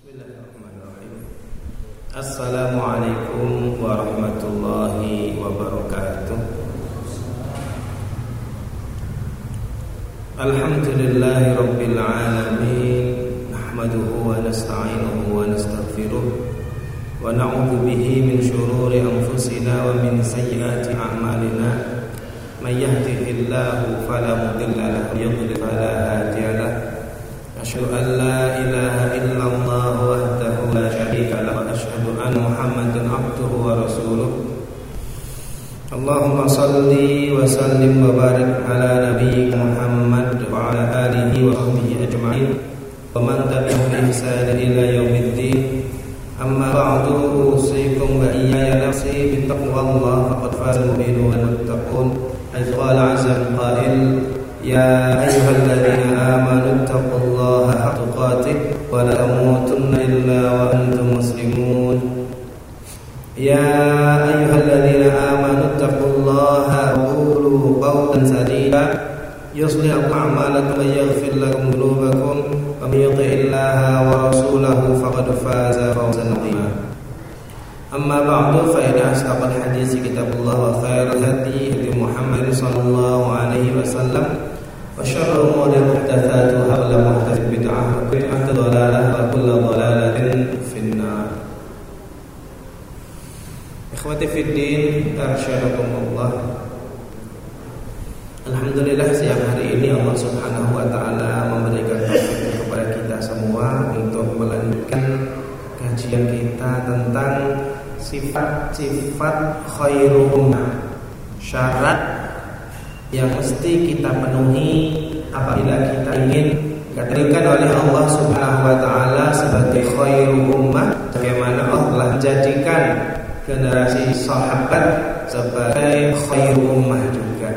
Bismillahirrahmanirrahim. Assalamualaikum warahmatullahi wabarakatuh. Alhamdulillahi rabbil alamin. Nahmaduhu wa nasta'inuhu wa nastaghfiruh wa na'udzu bihi min shururi anfusina wa min sayyiati a'malina. May yahdihillahu fala mudilla lahu wa yudlil fala hadiya lahu. Asyhadu an la ilaha illallah wahdahu la syarika lahu wa asyhadu anna Muhammadan abduhu wa rasuluh. Allahumma salli wa sallim wa barik ala nabiyyika Muhammad wa ala alihi wa sahbihi ajma'in wa man tabi'ahum bi ihsan ila yaumiddin. Amma ba'du, usikum wa iyaya nafsi bi taqwallah faqad fazal mu'minun wal muttaqun. Ayat qala azza wa qa'il ya ayyuhalladzina amanu taqullaha haqqa tuqatih wa la tamutunna illa wa antum muslimun. Ya ayyuhalladzina amanu taqullaha wa qulu qawlan sadida yuslih a'malakum wa yaghfir lakum dhunubakum wa may yuti'illaha wa rasulahu faqad faza fawzan 'azima. Amma ba'du, fa inna asdaqal hadits kitabullah wa khairal hadi Muhammad sallallahu alaihi wasallam wa syarrul umuri muhdatsatuha wa kullu muhdatsatin bid'ah wa bid'atun dhalalah wa kullu dhalalatin finnar. Ikhwati fid din, arsyadakumullah. Alhamdulillah, siang hari ini Allah Subhanahu wa taala memberikan taufik kepada kita semua untuk melanjutkan kajian kita tentang sifat-sifat khairul ummah, syarat yang mesti kita penuhi apabila kita ingin dikatakan oleh Allah Subhanahu wa taala sebagai khairul ummah, bagaimana Allah telah menjadikan generasi sahabat sebagai khairul ummah juga.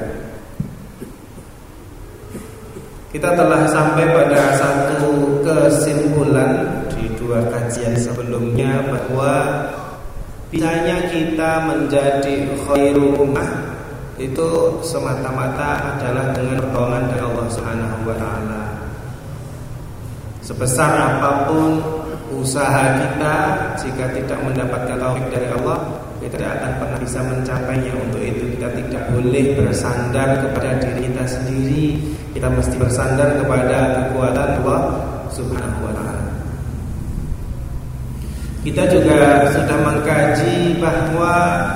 Kita telah sampai pada satu kesimpulan di dua kajian sebelumnya bahwa bisanya kita menjadi khairul ummah itu semata-mata adalah dengan pertolongan dari Allah Subhanahu wa taala. Sebesar apapun usaha kita, jika tidak mendapatkan taufik dari Allah, kita tidak akan pernah bisa mencapainya. Untuk itu kita tidak boleh bersandar kepada diri kita sendiri. Kita mesti bersandar kepada kekuatan Allah Subhanahu wa taala. Kita juga sudah mengkaji bahwa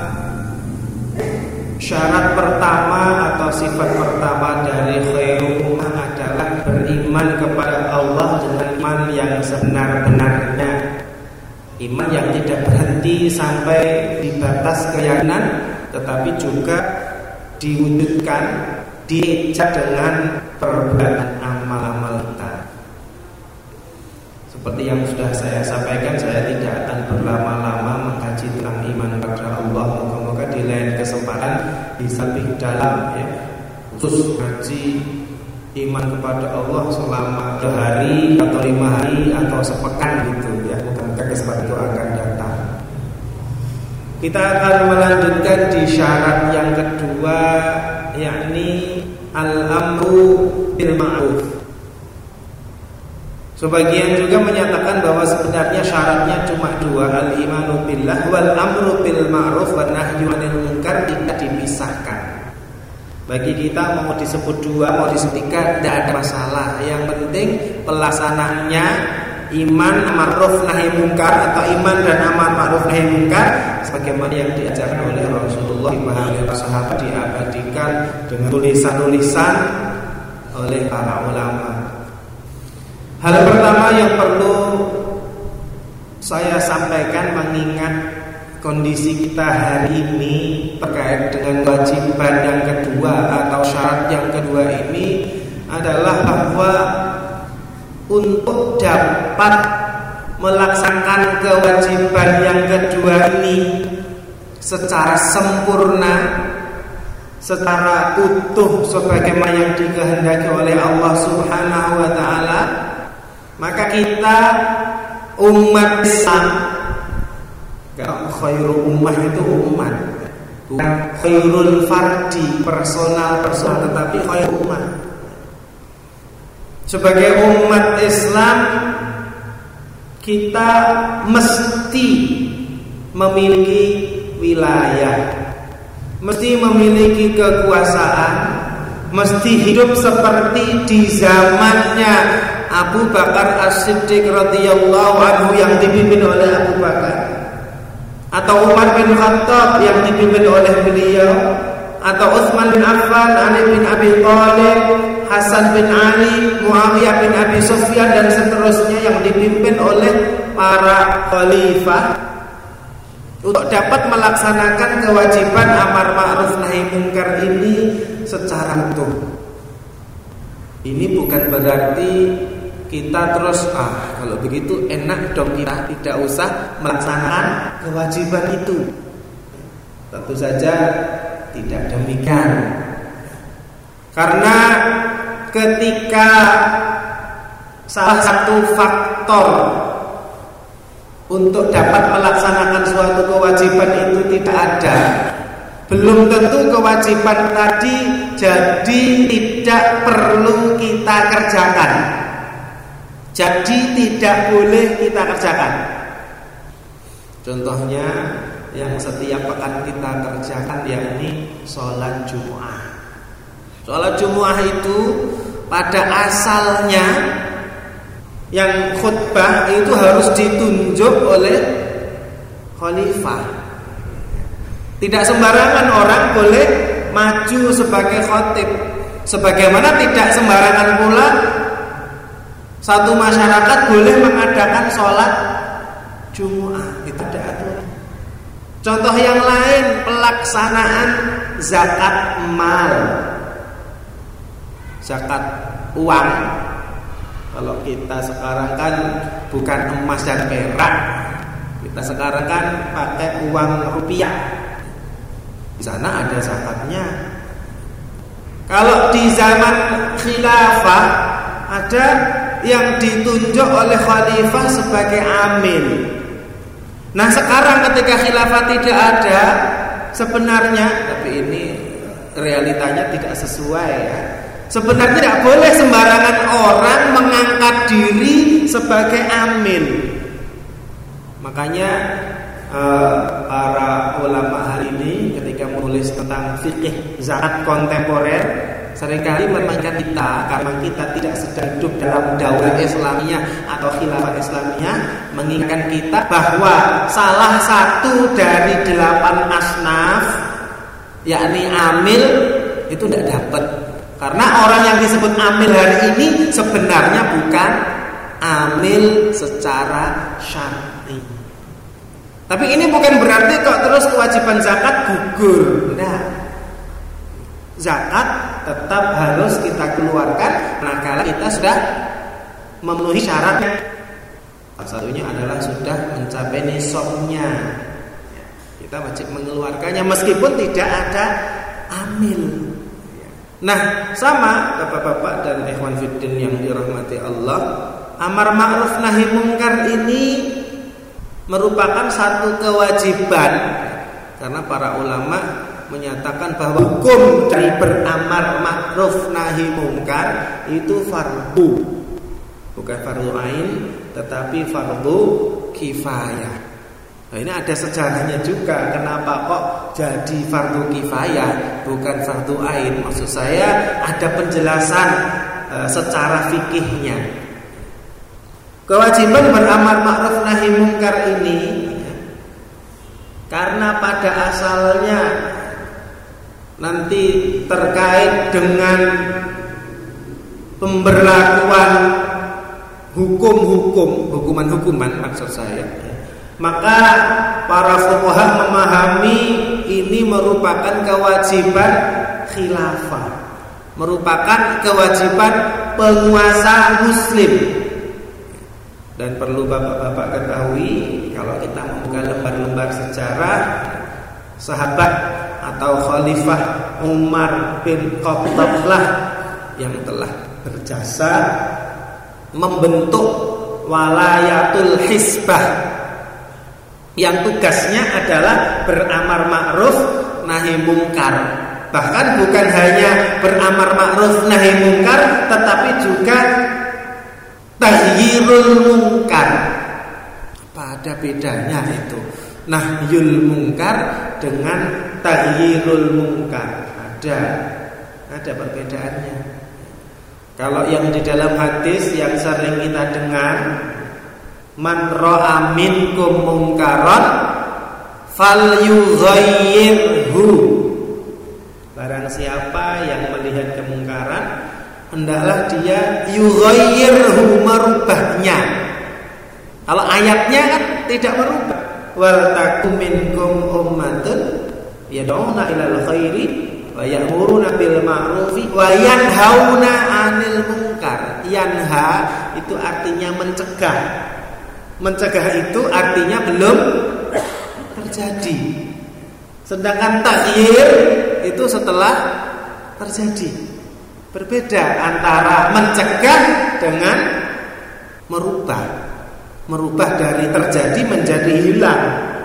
syarat pertama atau sifat pertama dari khairul ummah adalah beriman kepada Allah dengan iman yang sebenar-benarnya. Iman yang tidak berhenti sampai di batas keyakinan, tetapi juga diwujudkan, diejak dengan perbuatan amal-amal kita. Seperti yang sudah saya sampaikan, saya tidak akan berlama-lama mengkaji tentang iman kepada Allah. Moga-moga di lain kesempatan bisa lebih dalam, ya, khusus ngaji iman kepada Allah selama 2 hari atau 5 hari atau sepekan gitu, ya. Moga-moga kesempatan itu akan datang. Kita akan melanjutkan di syarat yang kedua, yakni al-amru bil ma'ruf. Sebagian juga menyatakan bahwa sebenarnya syaratnya cuma 2, al-imanu billah wal amru bil ma'ruf wan nahyu 'anil munkar, tidak dipisahkan. Bagi kita mau disebut 2, mau disebut 3, tidak ada masalah. Yang penting pelaksanaannya iman ma'ruf nahi munkar atau iman dan amar ma'ruf nahi munkar sebagaimana yang diajarkan oleh Rasulullah, dipahami para sahabat, diabadikan dengan tulisan-tulisan oleh para ulama. Hal pertama yang perlu saya sampaikan mengingat kondisi kita hari ini terkait dengan kewajiban yang kedua atau syarat yang kedua ini adalah bahwa untuk dapat melaksanakan kewajiban yang kedua ini secara sempurna, secara utuh sebagaimana yang dikehendaki oleh Allah Subhanahu wa taala, maka kita umat Islam, khairul ummah itu umat, bukan khairul fardi, personal, tetapi khairul ummah. Sebagai umat Islam kita mesti memiliki wilayah, mesti memiliki kekuasaan, mesti hidup seperti di zamannya Abu Bakar As-Siddiq radhiyallahu anhu yang dipimpin oleh Abu Bakar, atau Umar bin Khattab yang dipimpin oleh beliau, atau Utsman bin Affan, Ali bin Abi Thalib, Hasan bin Ali, Muawiyah bin Abi Sufyan dan seterusnya yang dipimpin oleh para khalifah untuk dapat melaksanakan kewajiban amar ma'ruf nahi munkar ini secara utuh. Ini bukan berarti kita terus kalau begitu enak dong, kita tidak usah melaksanakan kewajiban itu. Tentu saja tidak demikian. Karena ketika salah satu faktor untuk dapat melaksanakan suatu kewajiban itu tidak ada, belum tentu kewajiban tadi jadi tidak perlu kita kerjakan, jadi tidak boleh kita kerjakan. Contohnya yang setiap pekan kita kerjakan, yakni sholat Jumu'ah. Sholat Jumu'ah itu pada asalnya yang khutbah itu harus ditunjuk oleh khalifah. Tidak sembarangan orang boleh maju sebagai khatib. Sebagaimana tidak sembarangan pula satu masyarakat boleh mengadakan sholat Jumu'ah. Itu ada aturan. Contoh yang lain, pelaksanaan zakat mal, zakat uang. Kalau kita sekarang kan bukan emas dan perak, kita sekarang kan pakai uang rupiah. Di sana ada zakatnya. Kalau di zaman khilafah ada yang ditunjuk oleh khalifah sebagai amil. Nah sekarang ketika khilafah tidak ada, sebenarnya, tapi ini realitanya tidak sesuai ya. Sebenarnya tidak boleh sembarangan orang mengangkat diri sebagai amil. Makanya para ulama hari ini ketika menulis tentang fikih zakat kontemporer seringkali memainkan kita, karena kita tidak sedang hidup dalam daulah Islamiyah atau khilafah Islamiyah, mengingatkan kita bahwa salah satu dari 8 asnaf, yakni amil, itu tidak dapat. Karena orang yang disebut amil hari ini sebenarnya bukan amil secara syar'i. Tapi ini bukan berarti kok terus kewajiban zakat gugur. Nah, zakat tetap harus kita keluarkan manakala kita sudah memenuhi syaratnya. Salah satunya adalah sudah mencapai nisabnya. Kita wajib mengeluarkannya meskipun tidak ada amil. Nah, sama bapak-bapak dan ikhwan fiddin yang dirahmati Allah, amar ma'ruf nahi munkar ini merupakan satu kewajiban, karena para ulama menyatakan bahwa hukum dari beramar ma'ruf nahi munkar itu fardu, bukan fardu ain, tetapi fardu kifayah. Nah, ini ada sejarahnya juga. Kenapa kok jadi fardu kifayah bukan fardu ain? Maksud saya ada penjelasan secara fikihnya. Kewajiban beramar ma'ruf nahi munkar ini karena pada asalnya nanti terkait dengan pemberlakuan hukuman maksud saya. Maka para fuqaha memahami ini merupakan kewajiban khilafah, merupakan kewajiban penguasa muslim. Dan perlu bapak-bapak ketahui, kalau kita membuka lembar-lembar sejarah, sahabat atau khalifah Umar bin Khattab lah yang telah berjasa membentuk walayatul hisbah, yang tugasnya adalah beramar ma'ruf nahi munkar. Bahkan bukan hanya beramar ma'ruf nahi munkar, tetapi juga tahyirul munkar, Ada bedanya itu. Nahyul mungkar dengan taghyirul mungkar. Ada perbedaannya. Kalau yang di dalam hadis yang sering kita dengar, man ra'a minkum mungkaran falyughayyirhu. Barang siapa yang melihat kemungkaran, hendaklah dia yughayyirhu, merubahnya. Kalau ayatnya kan tidak merubah. Wal takum minkum ummatun yad'una ilal khairi wa ya'muruna bil ma'rufi wa yanhauna 'anil munkar. Yanha itu artinya mencegah. Mencegah itu artinya belum terjadi. Sedangkan taghyir itu setelah terjadi. Berbeda antara mencegah dengan merubah. Merubah dari terjadi menjadi hilang.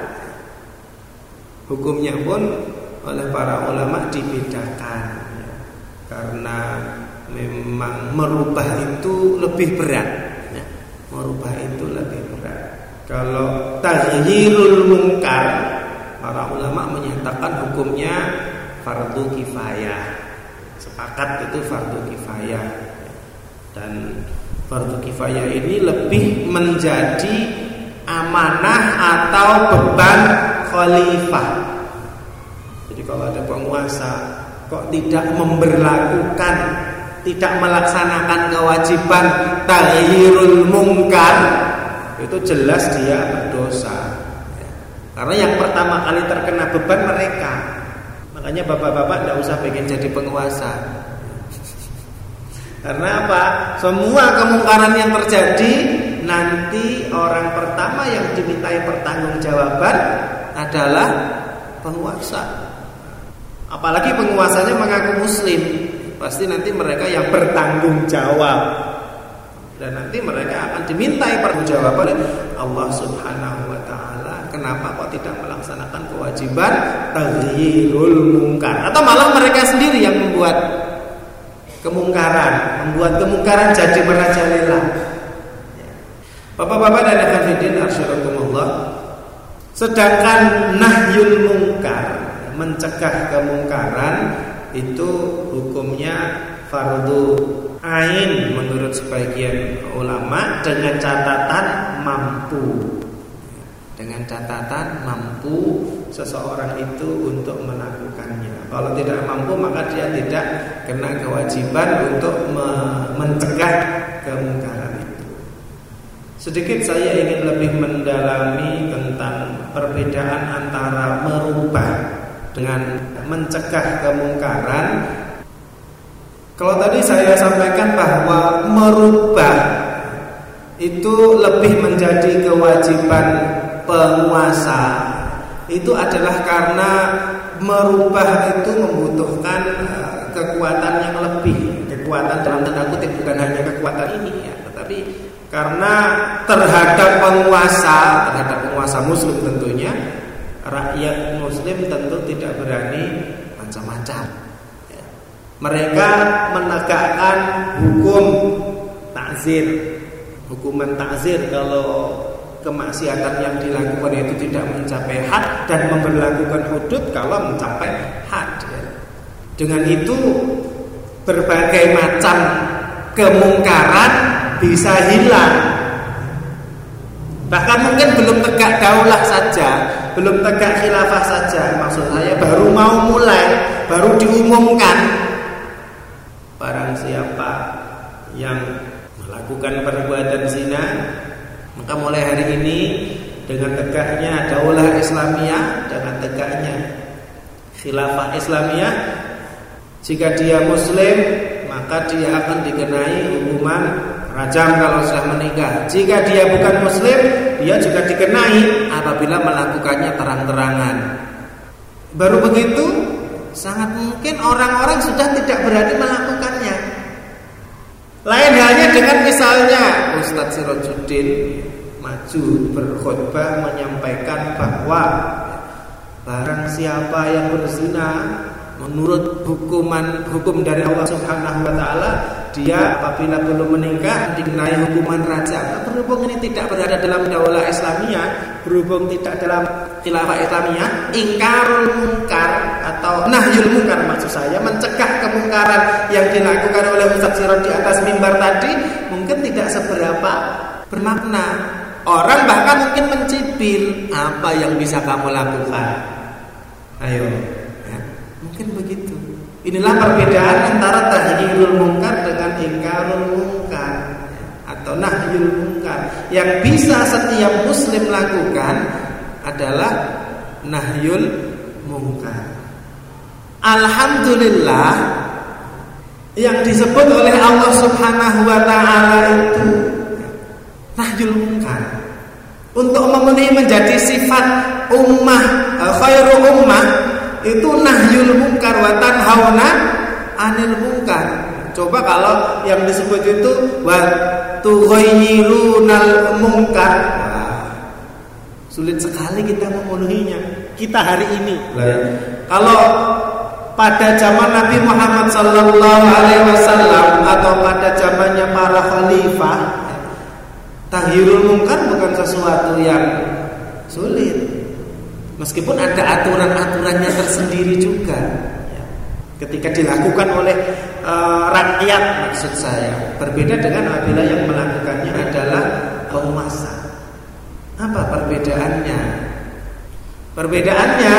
Hukumnya pun oleh para ulama dibedakan, karena memang merubah itu lebih berat. Merubah itu lebih berat. Kalau taghyirul munkar, para ulama menyatakan hukumnya fardu kifayah. Sepakat itu fardu kifayah. Dan fardu kifayah ini lebih menjadi amanah atau beban khalifah. Jadi kalau ada penguasa kok tidak memberlakukan, tidak melaksanakan kewajiban taghyirul munkar, itu jelas dia berdosa. Karena yang pertama kali terkena beban mereka. Makanya bapak-bapak tidak usah pengen jadi penguasa. Karena apa? Semua kemungkaran yang terjadi, nanti orang pertama yang dimintai pertanggungjawaban adalah penguasa. Apalagi penguasanya mengaku muslim, pasti nanti mereka yang bertanggung jawab. Dan nanti mereka akan dimintai pertanggungjawaban oleh Allah Subhanahu wa taala. Kenapa kok tidak melaksanakan kewajiban taghyirul munkar? Atau malah mereka sendiri yang membuat kemungkaran jadi merajalela. Bapak-bapak dan hadirin rahimakumullah. Sedangkan nahyul munkar, mencegah kemungkaran, itu hukumnya fardu ain menurut sebagian ulama, dengan catatan mampu. Dengan catatan mampu seseorang itu untuk melakukannya. Kalau tidak mampu, maka dia tidak kena kewajiban untuk mencegah kemungkaran itu. Sedikit saya ingin lebih mendalami tentang perbedaan antara merubah dengan mencegah kemungkaran. Kalau tadi saya sampaikan bahwa merubah itu lebih menjadi kewajiban penguasa, itu adalah karena merubah itu membutuhkan kekuatan yang lebih. Kekuatan dalam tanda kutip, bukan hanya kekuatan ini ya, tetapi karena terhadap penguasa muslim tentunya, rakyat muslim tentu tidak berani macam-macam ya. Mereka menegakkan hukum ta'zir. Hukuman ta'zir kalau kemaksiatan yang dilakukan itu tidak mencapai had, dan memberlakukan hudud kalau mencapai had. Dengan itu berbagai macam kemungkaran bisa hilang. Bahkan mungkin belum tegak daulah saja, belum tegak khilafah saja, maksud saya baru mau mulai, baru diumumkan, barang siapa yang melakukan perbuatan zina, maka mulai hari ini dengan tegaknya daulah Islamiyah, dengan tegaknya khilafah Islamiyah, jika dia muslim maka dia akan dikenai hukuman rajam kalau sudah menikah. Jika dia bukan muslim, dia juga dikenai apabila melakukannya terang-terangan. Baru begitu, sangat mungkin orang-orang sudah tidak berani melakukannya. Lain halnya dengan misalnya Ustadz Sirajuddin maju berkhutbah menyampaikan bahwa barang siapa yang berzina, menurut hukum dari Allah Subhanahu wa taala, dia apabila belum menikah dikenai hukuman rajam. Berhubung ini tidak berada dalam daulah Islamiyah, berhubung tidak dalam khilafah Islamiyah, ingkarul munkar atau nahyul munkar maksud saya, mencegah kemungkaran yang dilakukan oleh Ustaz Sirot di atas mimbar tadi mungkin tidak seberapa bermakna. Orang bahkan mungkin mencibir, apa yang bisa kamu lakukan? Ayo, ya, mungkin begitu. Inilah perbedaan antara tahyirul munkar dengan ingkarul munkar atau nahyul munkar. Yang bisa setiap muslim lakukan adalah nahyul munkar. Alhamdulillah, yang disebut oleh Allah Subhanahu wa taala itu nahyul munkar. Untuk memenuhi menjadi sifat ummah khairu ummah itu nahyul munkar wa tanhauna 'anil munkar. Coba kalau yang disebut itu wa tughayyirunal munkar. Sulit sekali kita memenuhinya. Kita hari ini. Kalau pada zaman Nabi Muhammad sallallahu alaihi wasallam atau pada zamannya para khalifah, tahyirul munkar bukan sesuatu yang sulit. Meskipun ada aturan-aturannya tersendiri juga, ketika dilakukan oleh rakyat maksud saya. Berbeda dengan apabila yang melakukannya adalah penguasa. Apa perbedaannya? Perbedaannya,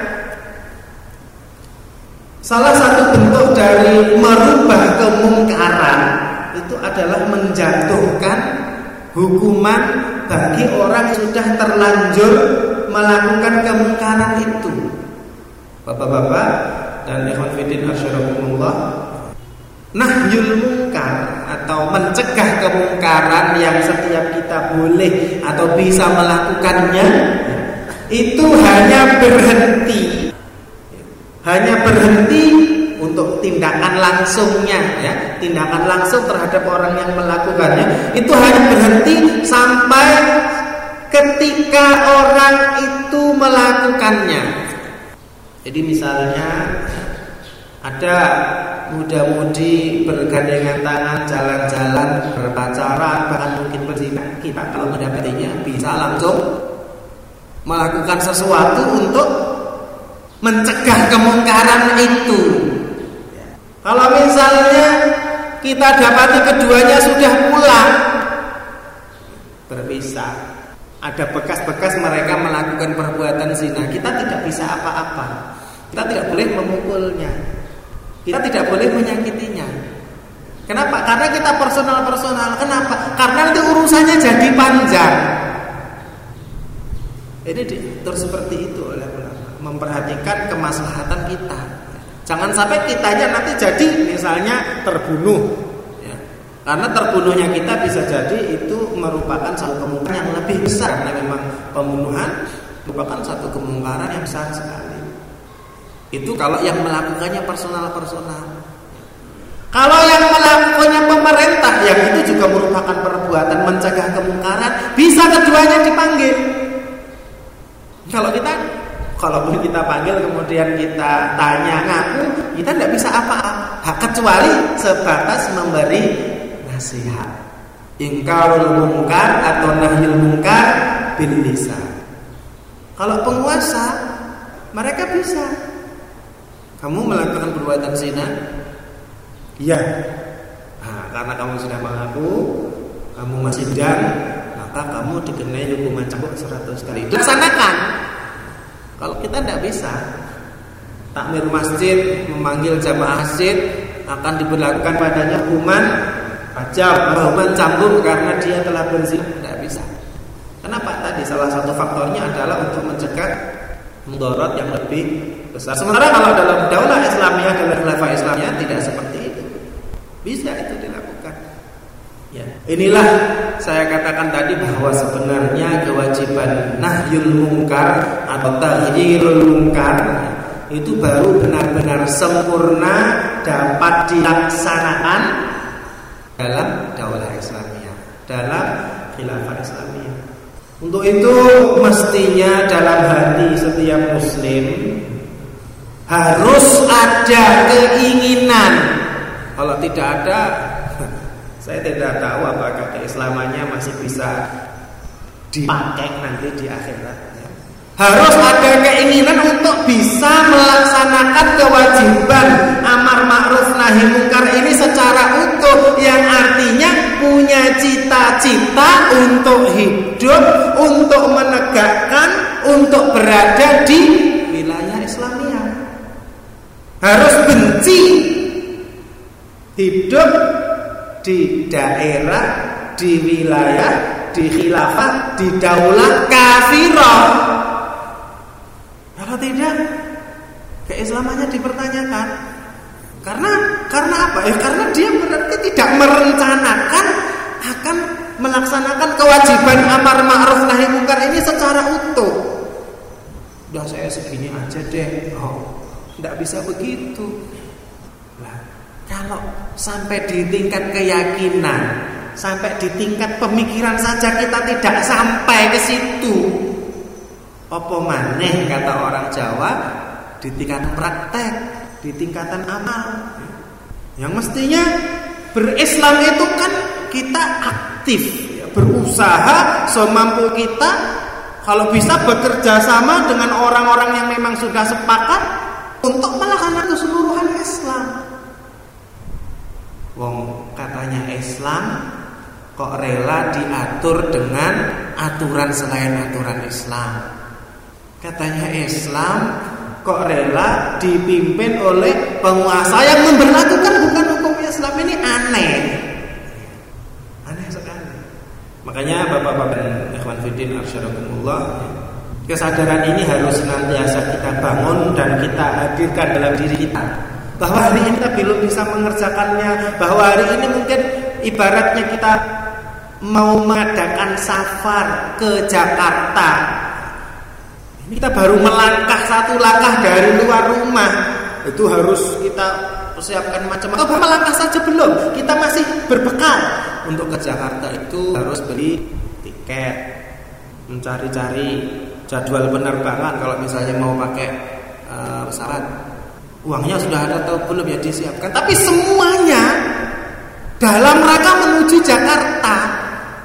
salah satu bentuk dari merubah kemungkaran itu adalah menjatuhkan hukuman bagi orang yang sudah terlanjur melakukan kemungkaran itu. Bapak-bapak dan ikhwan fillah asyarakumullah, nahyul munkar atau mencegah kemungkaran yang setiap kita boleh atau bisa melakukannya itu hanya berhenti untuk tindakan langsungnya, ya, tindakan langsung terhadap orang yang melakukannya itu hanya berhenti sampai ketika orang itu melakukannya. Jadi misalnya ada muda-mudi bergandengan tangan jalan-jalan, berpacaran, bahkan mungkin berzina. Kita kalau mendapatinya bisa langsung melakukan sesuatu untuk mencegah kemungkaran itu. Kalau misalnya kita dapati keduanya sudah pulang, berpisah, ada bekas-bekas mereka melakukan perbuatan zina, kita tidak bisa apa-apa. Kita tidak boleh memukulnya, kita tidak boleh menyakitinya. Kenapa? Karena kita personal. Kenapa? Karena nanti urusannya jadi panjang. Ini diatur seperti itu oleh ulama, memperhatikan kemaslahatan kita. Jangan sampai kitanya nanti jadi misalnya terbunuh, ya. Karena terbunuhnya kita bisa jadi itu merupakan satu kemungkaran yang lebih besar. Karena memang pembunuhan merupakan satu kemungkaran yang besar sekali. Itu kalau yang melakukannya personal. Kalau yang melakukannya pemerintah, yang itu juga merupakan perbuatan mencegah kemungkaran, bisa keduanya dipanggil. Kalau kita panggil kemudian kita tanya ngaku, kita tidak bisa apa-apa, kecuali sebatas memberi nasihat. Ingkarul munkar atau nahyul munkar bil lisan. Kalau penguasa, mereka bisa. Kamu melakukan perbuatan zina? Iya. Nah, karena kamu sudah mengaku, kamu masih dan, maka kamu dikenai hukuman cambuk 100 kali. Laksanakan. Kalau kita tidak bisa, takmir masjid, memanggil jamaah masjid, akan diberlakukan padanya hukuman rajam, hukuman cambuk karena dia telah berzina. Tidak bisa. Kenapa? Tadi salah satu faktornya adalah untuk mencegah mudarat yang lebih besar. Sementara kalau dalam daulah Islamiyah, dalam khilafah Islamiyah tidak seperti itu. Bisa itu dilakukan. Ya. Inilah saya katakan tadi bahwa sebenarnya kewajiban nahyul munkar atau tahyirul munkar itu baru benar-benar sempurna dapat dilaksanakan dalam daulah Islamiyah, dalam khilafah Islamiyah. Untuk itu mestinya dalam hati setiap muslim harus ada keinginan. Kalau tidak ada, Saya tidak tahu apakah keislamannya masih bisa dipakai nanti di akhirat. Harus ada keinginan untuk bisa melaksanakan kewajiban amar ma'ruf nahi mungkar ini secara utuh, yang artinya punya cita-cita untuk hidup, untuk menegakkan, untuk berada di wilayah Islamiyah. Harus benci hidup di daerah, di wilayah, di khilafah, di daulah kafirah. Kalau tidak, keislamannya dipertanyakan. Karena apa? Karena dia berarti tidak merencanakan akan melaksanakan kewajiban amar ma'ruf nahi mungkar ini secara utuh. Udah saya segini aja deh. Tidak bisa begitu. Nah, kalau sampai di tingkat keyakinan, sampai di tingkat pemikiran saja kita tidak sampai ke situ, apa maneh kata orang Jawa, di tingkatan praktek, di tingkatan amal. Yang mestinya berislam itu kan kita aktif, berusaha semampu kita, kalau bisa bekerja sama dengan orang-orang yang memang sudah sepakat untuk melaksanakan keseluruhan Islam. Wong katanya Islam kok rela diatur dengan aturan selain aturan Islam. Katanya Islam kok rela dipimpin oleh penguasa yang memberlakukan bukan hukum Islam. Ini aneh. Aneh sekali. Makanya Bapak-bapak dan ikhwan fillah arsyadakumullah, kesadaran ini harus senantiasa kita bangun dan kita hadirkan dalam diri kita. Bahwa hari ini kita belum bisa mengerjakannya, bahwa hari ini mungkin ibaratnya kita mau mengadakan safar ke Jakarta. Ini kita baru melangkah satu langkah dari luar rumah, itu harus kita persiapkan macam-macam. Atau melangkah saja belum, kita masih berbekal. Untuk ke Jakarta itu harus beli tiket, mencari-cari jadwal penerbangan. Kalau misalnya mau pakai pesawat, uangnya sudah ada atau belum ya disiapkan. Tapi semuanya dalam rangka menuju Jakarta.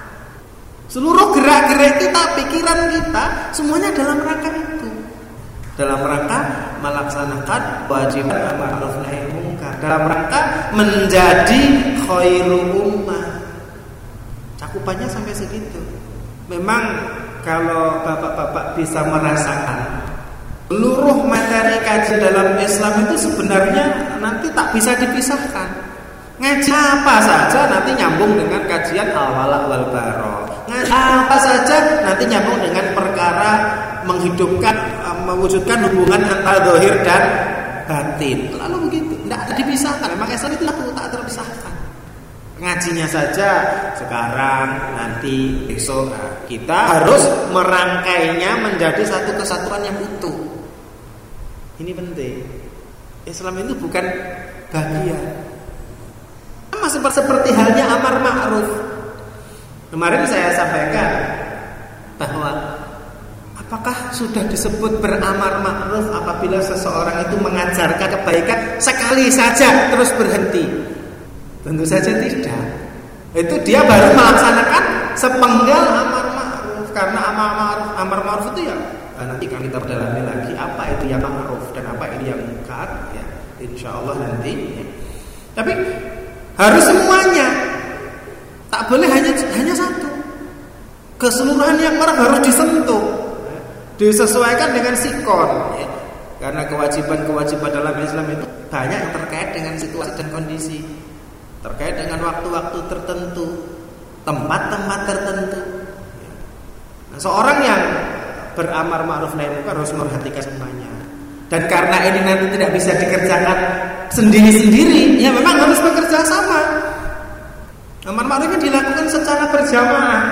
Seluruh gerak-gerik kita, pikiran kita, semuanya dalam rangka itu. Dalam rangka melaksanakan kewajiban amar ma'ruf nahi mungkar, dalam rangka menjadi khairul ummah. Cakupannya sampai segitu. Memang kalau bapak-bapak bisa merasakan seluruh materi kaji dalam Islam itu sebenarnya nanti tak bisa dipisahkan. Ngaji apa saja nanti nyambung dengan kajian al-wala wal bara. Ngaji apa saja nanti nyambung dengan perkara menghidupkan, mewujudkan hubungan antara zahir dan batin. Lalu begitu, tidak dipisahkan. Memang Islam itu tak terpisahkan. Ngajinya saja sekarang, nanti, besok. Nah, kita harus merangkainya menjadi satu kesatuan yang utuh. Ini penting. Islam itu bukan bagian. Sama seperti halnya amar ma'ruf. Kemarin saya sampaikan bahwa apakah sudah disebut beramar ma'ruf apabila seseorang itu mengajarkan kebaikan sekali saja terus berhenti? Tentu saja tidak. Itu dia baru melaksanakan sepenggal amar ma'ruf. Karena amar ma'ruf itu ya nanti akan kita dalami lagi apa itu yang ma'ruf dan apa itu yang munkar ya, insyaallah nanti ya. Tapi harus semuanya, tak boleh hanya satu. Keseluruhan yang ma'ruf harus disentuh, disesuaikan dengan sikon ya. Karena kewajiban dalam Islam itu banyak yang terkait dengan situasi dan kondisi, terkait dengan waktu-waktu tertentu, tempat-tempat tertentu. Nah, seorang yang beramar ma'ruf nahi mungkar harus memperhatikan semuanya. Dan karena ini nanti tidak bisa dikerjakan sendiri-sendiri, ya memang harus bekerja sama. Amar ma'ruf dilakukan secara berjamaah.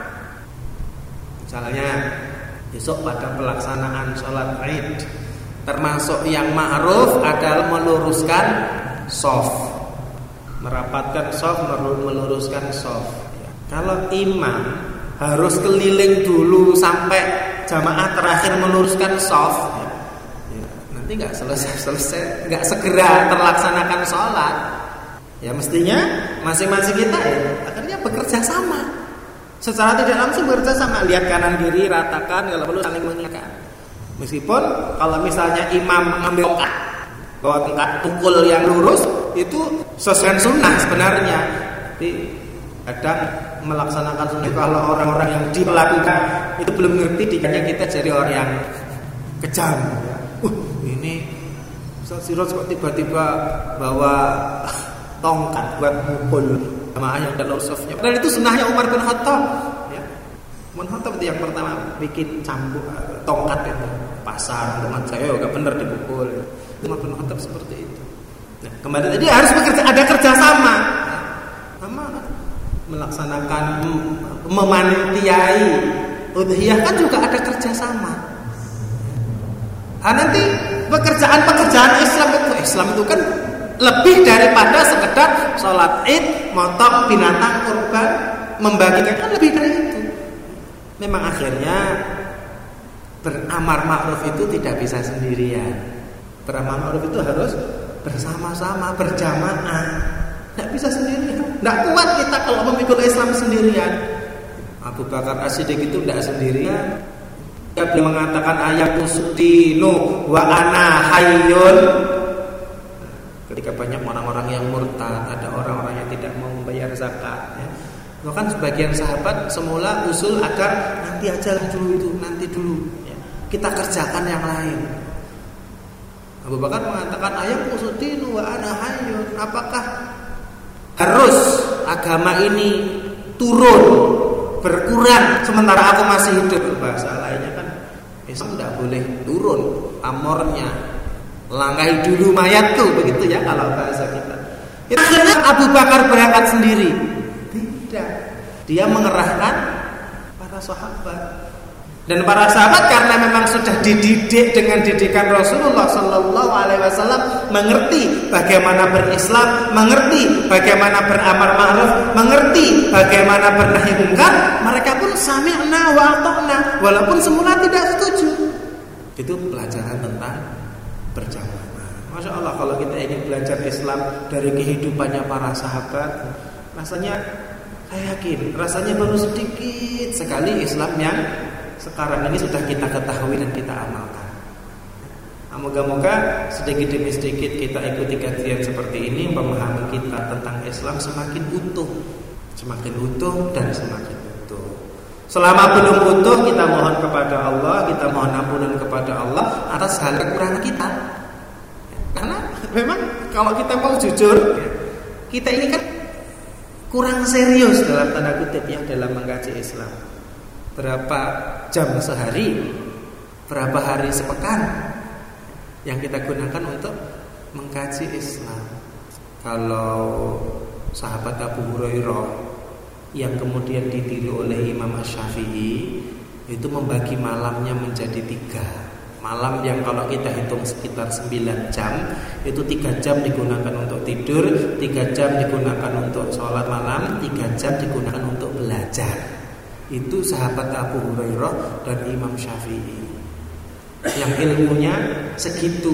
Misalnya besok pada pelaksanaan sholat Id, termasuk yang ma'ruf adalah meluruskan shaf, merapatkan shaf, meluruskan shaf. Kalau imam harus keliling dulu sampai jamaah terakhir meluruskan shaf, nanti nggak selesai, nggak segera terlaksanakan sholat. Ya mestinya masing-masing kita ya akhirnya bekerja sama. Secara tidak langsung bekerja sama, lihat kanan kiri, ratakan, kalau perlu saling mengingatkan. Meskipun kalau misalnya imam mengambil tongkat, bawa tongkat tukul yang lurus, itu sesuai sunnah sebenarnya. Tapi kadang melaksanakan sunnah kalau orang-orang yang dilakukan itu belum ngerti, dikira kita jadi orang yang kejam. Ini Ustaz Siraj kok tiba-tiba bawa tongkat buat mukul jamaah yang dalam safnya. Dan itu sunnahnya Umar bin Khattab. Ya. Umar bin Khattab itu yang pertama bikin cambuk tongkat itu pasar untuk saya enggak benar dipukul. Umar bin Khattab seperti itu. Nah, kembali tadi harus bekerja, ada kerjasama. Sama melaksanakan memanitiai udhiyah kan juga ada kerjasama. Nanti pekerjaan Islam itu kan lebih daripada sekedar sholat id, motong binatang kurban, membagikan, kan lebih dari itu. Memang akhirnya beramar ma'ruf itu tidak bisa sendirian. Beramar ma'ruf itu harus bersama-sama, berjamaah. Tidak bisa sendirian. Tidak kuat kita kalau memikul Islam sendirian. Abu Bakar As-Siddiq itu tidak sendirian. Dia mengatakan ayat usdinu wa ana hayyun. Ketika banyak orang-orang yang murtad, ada orang-orang yang tidak mau membayar zakat, ya. Bahkan sebagian sahabat semula usul agar nanti aja dulu itu, nanti dulu, ya. Kita kerjakan yang lain. Abu Bakar mengatakan ayat usdinu wa ana hayyun. Apakah harus agama ini turun, berkurang sementara aku masih hidup? Bahasa lainnya kan Islam tidak boleh turun pamornya, langkahi dulu mayatku, begitu ya kalau bahasa kita. Akhirnya Abu Bakar berangkat sendiri. Tidak, dia mengerahkan para sahabat. Dan para sahabat karena memang sudah dididik dengan didikan Rasulullah Sallallahu Alaihi Wasallam, mengerti bagaimana berislam, mengerti bagaimana beramar ma'ruf, mengerti bagaimana bernahi mungkar. Mereka pun sami'na wa ata'na, walaupun semula tidak setuju. Itu pelajaran tentang berjamaah. Masya Allah, kalau kita ingin belajar Islam dari kehidupannya para sahabat, rasanya saya yakin rasanya baru sedikit sekali Islam yang sekarang ini sudah kita ketahui dan kita amalkan. Moga-moga sedikit demi sedikit kita ikuti kajian seperti ini, pemahaman kita tentang Islam semakin utuh dan semakin utuh. Selama belum utuh, kita mohon kepada Allah, kita mohon ampunan kepada Allah atas hal kekurangan kita. Karena memang kalau kita mau jujur, kita ini kan kurang serius dalam tanda kutip ya dalam mengkaji Islam. Berapa jam sehari, berapa hari sepekan yang kita gunakan untuk mengkaji Islam. Kalau sahabat Abu Hurairah yang kemudian ditiru oleh Imam Asy-Syafi'i itu membagi malamnya menjadi 3. Malam yang kalau kita hitung sekitar 9 jam, itu 3 jam digunakan untuk tidur, 3 jam digunakan untuk sholat malam, 3 jam digunakan untuk belajar. Itu sahabat Abu Hurairah dan Imam Syafi'i yang ilmunya segitu.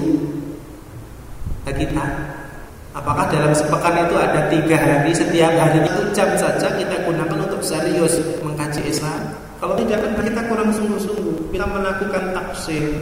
Kita, apakah dalam sepekan itu ada 3 hari, setiap hari 1 jam saja kita gunakan untuk serius mengkaji Islam? Kalau tidak, kan kita kurang sungguh-sungguh. Kita melakukan taksir.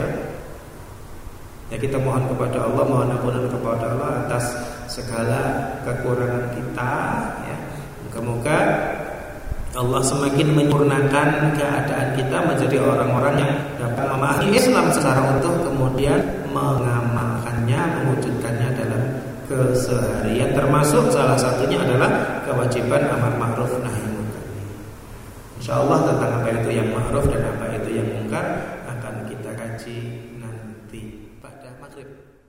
Ya, kita mohon kepada Allah, mohon ampunan kepada Allah atas segala kekurangan kita. Ya, moga-moga Allah semakin menyempurnakan keadaan kita menjadi orang-orang yang dapat memahami Islam secara utuh, kemudian mengamalkannya, mewujudkannya dalam keseharian. Termasuk salah satunya adalah kewajiban amar ma'ruf nahi munkar. Insyaallah tentang apa itu yang ma'ruf dan apa itu yang munkar akan kita kaji nanti pada maghrib.